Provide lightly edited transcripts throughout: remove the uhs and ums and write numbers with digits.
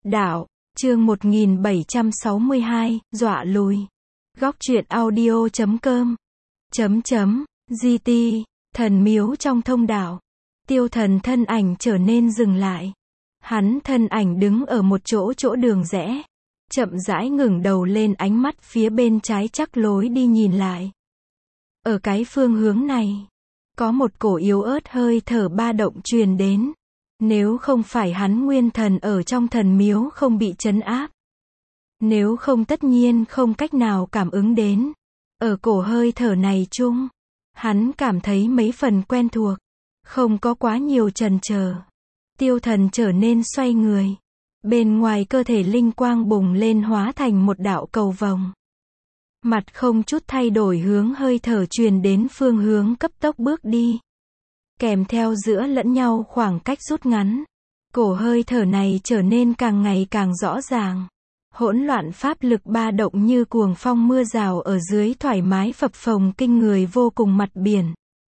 Đạo, chương 1762, dọa lùi. Góc truyện audio.com. GT, thần miếu trong thông đạo. Tiêu Thần thân ảnh trở nên dừng lại. Hắn thân ảnh đứng ở một chỗ đường rẽ. Chậm rãi ngẩng đầu lên, ánh mắt phía bên trái chắc lối đi nhìn lại. Ở cái phương hướng này, có một cổ yếu ớt hơi thở ba động truyền đến. Nếu không phải hắn nguyên thần ở trong thần miếu không bị trấn áp, nếu không tất nhiên không cách nào cảm ứng đến. Ở cổ hơi thở này chung, hắn cảm thấy mấy phần quen thuộc, không có quá nhiều chần chờ. Tiêu Thần trở nên xoay người. Bên ngoài cơ thể linh quang bùng lên hóa thành một đạo cầu vồng. Mặt không chút thay đổi hướng hơi thở truyền đến phương hướng cấp tốc bước đi. Kèm theo giữa lẫn nhau khoảng cách rút ngắn. Cổ hơi thở này trở nên càng ngày càng rõ ràng. Hỗn loạn pháp lực ba động như cuồng phong mưa rào ở dưới thoải mái phập phồng kinh người vô cùng mặt biển.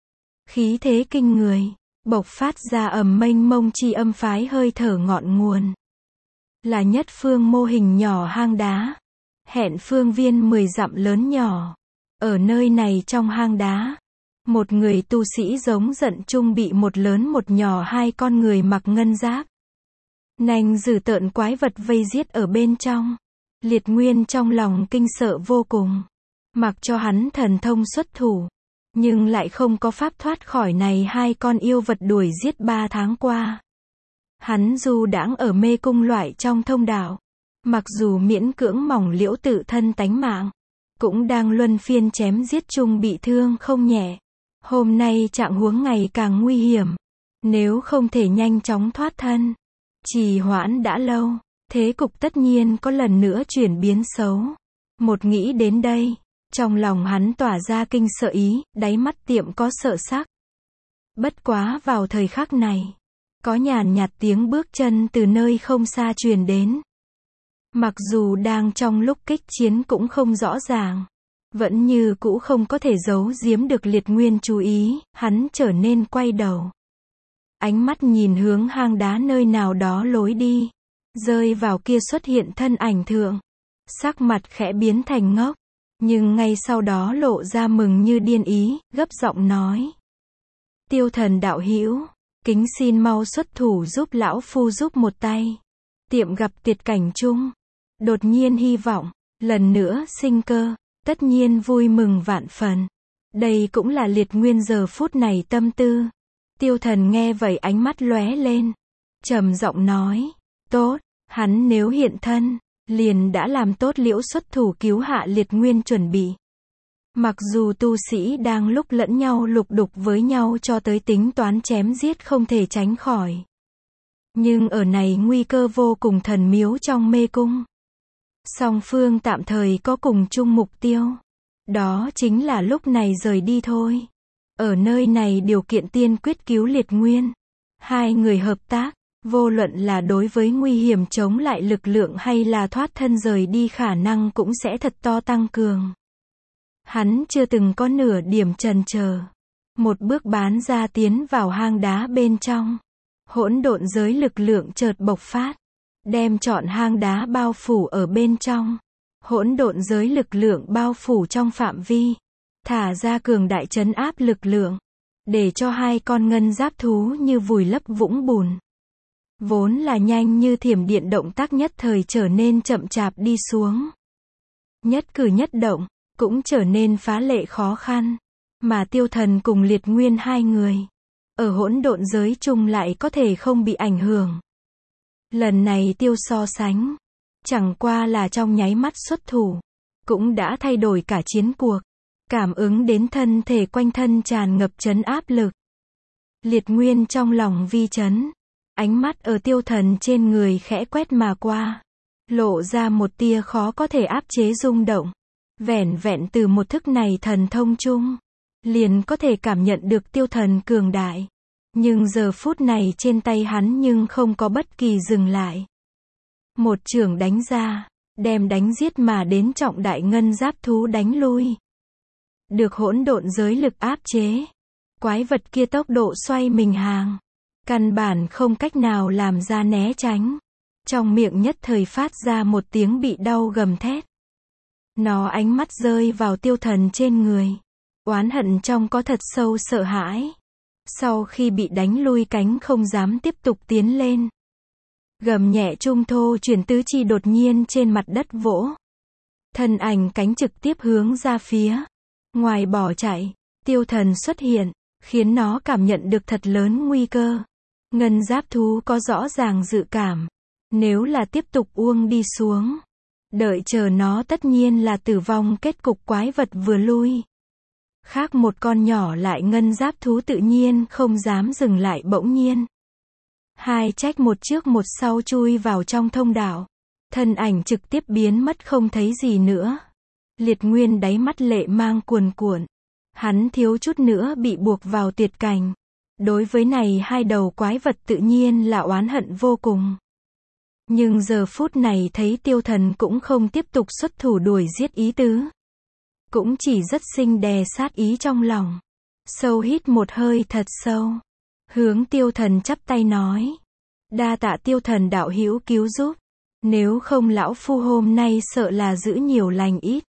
Khí thế kinh người, bộc phát ra ầm mênh mông chi âm phái hơi thở ngọn nguồn. Là nhất phương mô hình nhỏ hang đá. Hẹn phương viên 10 dặm lớn nhỏ. Ở nơi này trong hang đá, một người tu sĩ giống giận chung bị một lớn một nhỏ hai con người mặc ngân giáp, nanh dữ tợn quái vật vây giết ở bên trong. Liệt Nguyên trong lòng kinh sợ vô cùng. Mặc cho hắn thần thông xuất thủ, nhưng lại không có pháp thoát khỏi này hai con yêu vật đuổi giết 3 tháng qua. Hắn du đãng ở mê cung loại trong thông đạo. Mặc dù miễn cưỡng mỏng liễu tự thân tánh mạng, cũng đang luân phiên chém giết chung bị thương không nhẹ. Hôm nay trạng huống ngày càng nguy hiểm. Nếu không thể nhanh chóng thoát thân, trì hoãn đã lâu, thế cục tất nhiên có lần nữa chuyển biến xấu. Một nghĩ đến đây, trong lòng hắn tỏa ra kinh sợ ý, đáy mắt tiệm có sợ sắc. Bất quá vào thời khắc này, có nhàn nhạt tiếng bước chân từ nơi không xa truyền đến. Mặc dù đang trong lúc kích chiến cũng không rõ ràng, vẫn như cũ không có thể giấu giếm được Liệt Nguyên chú ý, hắn trở nên quay đầu. Ánh mắt nhìn hướng hang đá nơi nào đó lối đi, rơi vào kia xuất hiện thân ảnh thượng. Sắc mặt khẽ biến thành ngốc, nhưng ngay sau đó lộ ra mừng như điên ý, gấp giọng nói. Tiêu Thần đạo hữu, kính xin mau xuất thủ giúp lão phu giúp một tay. Tiệm gặp tuyệt cảnh chung, đột nhiên hy vọng, lần nữa sinh cơ, tất nhiên vui mừng vạn phần. Đây cũng là Liệt Nguyên giờ phút này tâm tư. Tiêu Thần nghe vậy ánh mắt lóe lên, trầm giọng nói, tốt, hắn nếu hiện thân, liền đã làm tốt liễu xuất thủ cứu hạ Liệt Nguyên chuẩn bị. Mặc dù tu sĩ đang lúc lẫn nhau lục đục với nhau cho tới tính toán chém giết không thể tránh khỏi. Nhưng ở này nguy cơ vô cùng thần miếu trong mê cung, song phương tạm thời có cùng chung mục tiêu. Đó chính là lúc này rời đi thôi. Ở nơi này điều kiện tiên quyết cứu Liệt Nguyên. Hai người hợp tác, vô luận là đối với nguy hiểm chống lại lực lượng hay là thoát thân rời đi khả năng cũng sẽ thật to tăng cường. Hắn chưa từng có nửa điểm chần chờ. Một bước bán ra tiến vào hang đá bên trong. Hỗn độn giới lực lượng chợt bộc phát, đem trọn hang đá bao phủ ở bên trong. Hỗn độn giới lực lượng bao phủ trong phạm vi, thả ra cường đại trấn áp lực lượng, để cho hai con ngân giáp thú như vùi lấp vũng bùn. Vốn là nhanh như thiểm điện động tác nhất thời trở nên chậm chạp đi xuống. Nhất cử nhất động, cũng trở nên phá lệ khó khăn. Mà Tiêu Thần cùng Liệt Nguyên hai người, ở hỗn độn giới chung lại có thể không bị ảnh hưởng. Lần này Tiêu so sánh, chẳng qua là trong nháy mắt xuất thủ, cũng đã thay đổi cả chiến cuộc. Cảm ứng đến thân thể quanh thân tràn ngập trấn áp lực. Liệt Nguyên trong lòng vi chấn, ánh mắt ở Tiêu Thần trên người khẽ quét mà qua, lộ ra một tia khó có thể áp chế rung động. Vẻn vẹn từ một thức này thần thông chung, liền có thể cảm nhận được Tiêu Thần cường đại. Nhưng giờ phút này trên tay hắn nhưng không có bất kỳ dừng lại. Một chưởng đánh ra, đem đánh giết mà đến trọng đại ngân giáp thú đánh lui. Được hỗn độn giới lực áp chế, quái vật kia tốc độ xoay mình hàng, căn bản không cách nào làm ra né tránh. Trong miệng nhất thời phát ra một tiếng bị đau gầm thét. Nó ánh mắt rơi vào Tiêu Thần trên người. Oán hận trong có thật sâu sợ hãi. Sau khi bị đánh lui cánh không dám tiếp tục tiến lên. Gầm nhẹ trung thô chuyển tứ chi đột nhiên trên mặt đất vỗ. Thân ảnh cánh trực tiếp hướng ra phía ngoài bỏ chạy. Tiêu Thần xuất hiện, khiến nó cảm nhận được thật lớn nguy cơ. Ngân giáp thú có rõ ràng dự cảm. Nếu là tiếp tục uông đi xuống, đợi chờ nó tất nhiên là tử vong, kết cục quái vật vừa lui. Khác một con nhỏ lại ngân giáp thú tự nhiên không dám dừng lại, bỗng nhiên. Hai trách một trước một sau chui vào trong thông đạo. Thân ảnh trực tiếp biến mất không thấy gì nữa. Liệt Nguyên đáy mắt lệ mang cuồn cuộn. Hắn thiếu chút nữa bị buộc vào tuyệt cảnh. Đối với này hai đầu quái vật tự nhiên là oán hận vô cùng. Nhưng giờ phút này thấy Tiêu Thần cũng không tiếp tục xuất thủ đuổi giết ý tứ. Cũng chỉ rất sinh đè sát ý trong lòng. Sâu hít một hơi thật sâu. Hướng Tiêu Thần chắp tay nói. Đa tạ Tiêu Thần đạo hữu cứu giúp. Nếu không lão phu hôm nay sợ là giữ nhiều lành ít.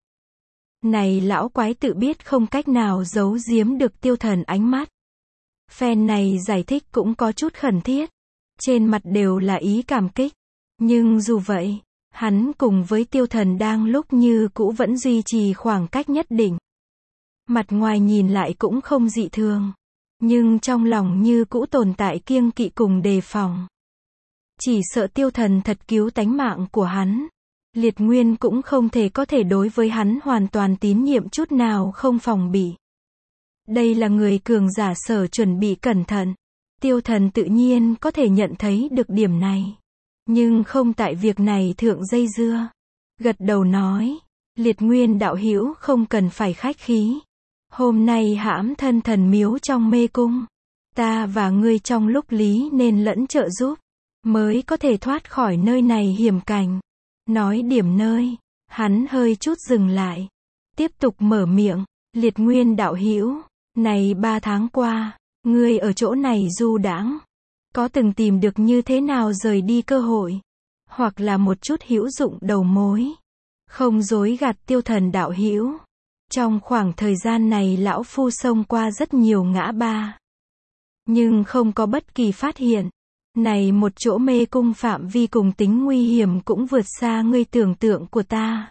Này lão quái tự biết không cách nào giấu giếm được Tiêu Thần ánh mắt. Phen này giải thích cũng có chút khẩn thiết. Trên mặt đều là ý cảm kích. Nhưng dù vậy, hắn cùng với Tiêu Thần đang lúc như cũ vẫn duy trì khoảng cách nhất định. Mặt ngoài nhìn lại cũng không dị thường. Nhưng trong lòng như cũ tồn tại kiêng kỵ cùng đề phòng. Chỉ sợ Tiêu Thần thật cứu tánh mạng của hắn. Liệt Nguyên cũng không có thể đối với hắn hoàn toàn tín nhiệm chút nào, không phòng bị. Đây là người cường giả, sở chuẩn bị cẩn thận. Tiêu Thần tự nhiên có thể nhận thấy được điểm này. Nhưng không tại việc này thượng dây dưa. Gật đầu nói. Liệt Nguyên đạo hữu không cần phải khách khí. Hôm nay hãm thân thần miếu trong mê cung. Ta và ngươi trong lúc lý nên lẫn trợ giúp. Mới có thể thoát khỏi nơi này hiểm cảnh. Nói điểm nơi. Hắn hơi chút dừng lại. Tiếp tục mở miệng. Liệt Nguyên đạo hữu. Này 3 tháng qua. Ngươi ở chỗ này du đãng. Có từng tìm được như thế nào rời đi cơ hội. Hoặc là một chút hữu dụng đầu mối. Không dối gạt Tiêu Thần đạo hữu. Trong khoảng thời gian này lão phu xông qua rất nhiều ngã ba. Nhưng không có bất kỳ phát hiện. Này một chỗ mê cung phạm vi cùng tính nguy hiểm cũng vượt xa ngươi tưởng tượng của ta.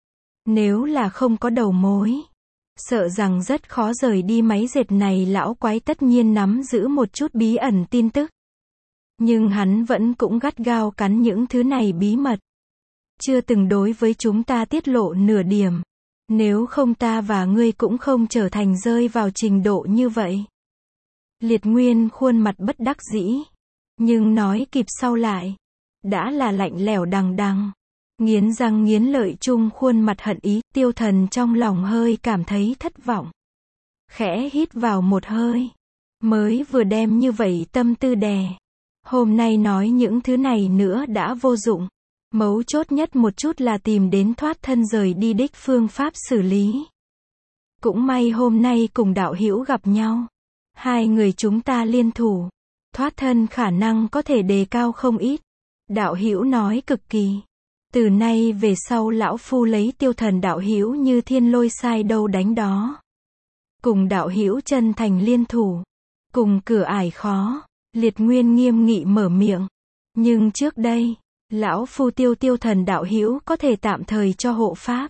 Nếu là không có đầu mối, sợ rằng rất khó rời đi. Máy dệt này lão quái tất nhiên nắm giữ một chút bí ẩn tin tức. Nhưng hắn vẫn cũng gắt gao cắn những thứ này bí mật. Chưa từng đối với chúng ta tiết lộ nửa điểm. Nếu không ta và ngươi cũng không trở thành rơi vào trình độ như vậy. Liệt Nguyên khuôn mặt bất đắc dĩ. Nhưng nói kịp sau lại. Đã là lạnh lẽo đằng đằng. Nghiến răng nghiến lợi chung khuôn mặt hận ý. Tiêu Thần trong lòng hơi cảm thấy thất vọng. Khẽ hít vào một hơi. Mới vừa đem như vậy tâm tư đè. Hôm nay nói những thứ này nữa đã vô dụng. Mấu chốt nhất một chút là tìm đến thoát thân rời đi đích phương pháp xử lý. Cũng may hôm nay cùng đạo hữu gặp nhau. Hai người chúng ta liên thủ. Thoát thân khả năng có thể đề cao không ít. Đạo hữu nói cực kỳ. Từ nay về sau lão phu lấy Tiêu Thần đạo hữu như thiên lôi sai đâu đánh đó. Cùng đạo hữu chân thành liên thủ. Cùng cửa ải khó. Liệt Nguyên nghiêm nghị mở miệng. Nhưng trước đây, lão phu Tiêu Thần đạo hữu có thể tạm thời cho hộ pháp.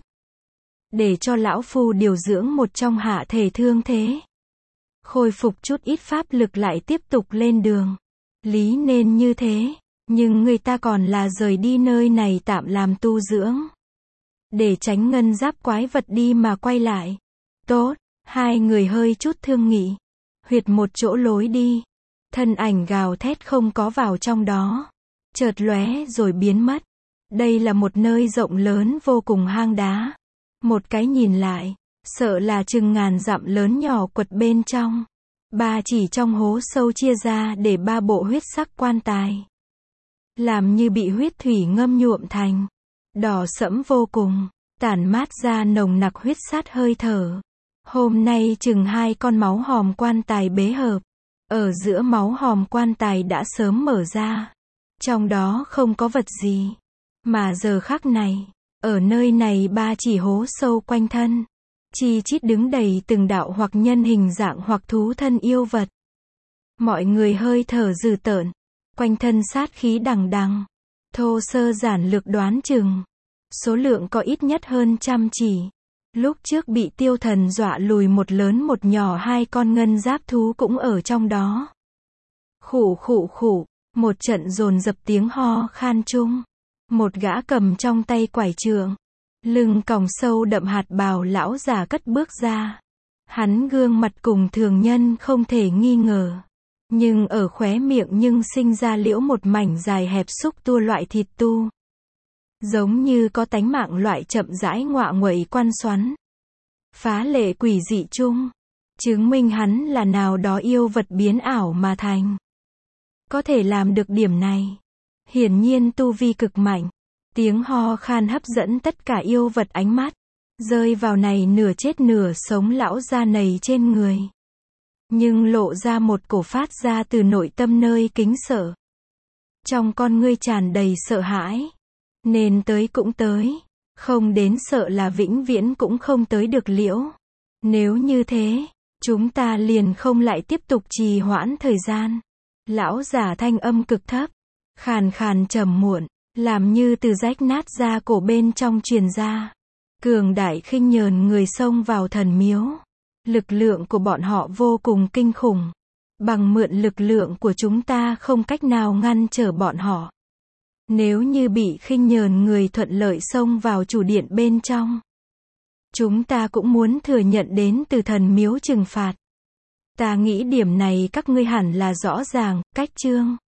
Để cho lão phu điều dưỡng một trong hạ thể thương thế. Khôi phục chút ít pháp lực lại tiếp tục lên đường. Lý nên như thế. Nhưng người ta còn là rời đi nơi này tạm làm tu dưỡng. Để tránh ngân giáp quái vật đi mà quay lại. Tốt, hai người hơi chút thương nghị. Huyệt một chỗ lối đi. Thân ảnh gào thét không có vào trong đó. Chợt lóe rồi biến mất. Đây là một nơi rộng lớn vô cùng hang đá. Một cái nhìn lại, sợ là chừng ngàn dặm lớn nhỏ quật bên trong. Ba chỉ trong hố sâu chia ra để 3 bộ huyết sắc quan tài. Làm như bị huyết thủy ngâm nhuộm thành. Đỏ sẫm vô cùng, tản mát ra nồng nặc huyết sát hơi thở. Hôm nay chừng 2 con máu hòm quan tài bế hợp. Ở giữa máu hòm quan tài đã sớm mở ra. Trong đó không có vật gì. Mà giờ khắc này, ở nơi này ba chỉ hố sâu quanh thân. Chi chít đứng đầy từng đạo hoặc nhân hình dạng hoặc thú thân yêu vật. Mọi người hơi thở dữ tợn. Quanh thân sát khí đằng đằng. Thô sơ giản lược đoán chừng. Số lượng có ít nhất hơn 100 chỉ. Lúc trước bị tiêu thần dọa lùi một lớn một nhỏ, hai con ngân giáp thú cũng ở trong đó. Khụ khụ khụ, một trận dồn dập tiếng ho khan chung. Một gã cầm trong tay quải trượng, lưng còng sâu đậm hạt bào lão già cất bước ra. Hắn gương mặt cùng thường nhân không thể nghi ngờ. Nhưng ở khóe miệng nhưng sinh ra liễu một mảnh dài hẹp xúc tua loại thịt tu. Giống như có tánh mạng loại chậm rãi ngọa nguậy quan xoắn. Phá lệ quỷ dị chung. Chứng minh hắn là nào đó yêu vật biến ảo mà thành. Có thể làm được điểm này. Hiển nhiên tu vi cực mạnh. Tiếng ho khan hấp dẫn tất cả yêu vật ánh mắt. Rơi vào này nửa chết nửa sống lão già nầy trên người. Nhưng lộ ra một cổ phát ra từ nội tâm nơi kính sợ. Trong con ngươi tràn đầy sợ hãi. Nên tới cũng tới. Không đến sợ là vĩnh viễn cũng không tới được liễu. Nếu như thế, chúng ta liền không lại tiếp tục trì hoãn thời gian. Lão giả thanh âm cực thấp, khàn khàn trầm muộn, làm như từ rách nát ra cổ bên trong truyền ra. Cường đại khinh nhờn người xông vào thần miếu. Lực lượng của bọn họ vô cùng kinh khủng. Bằng mượn lực lượng của chúng ta không cách nào ngăn trở bọn họ. Nếu như bị khinh nhờn người thuận lợi xông vào chủ điện bên trong, chúng ta cũng muốn thừa nhận đến từ thần miếu trừng phạt. Ta nghĩ điểm này các ngươi hẳn là rõ ràng, cách chương.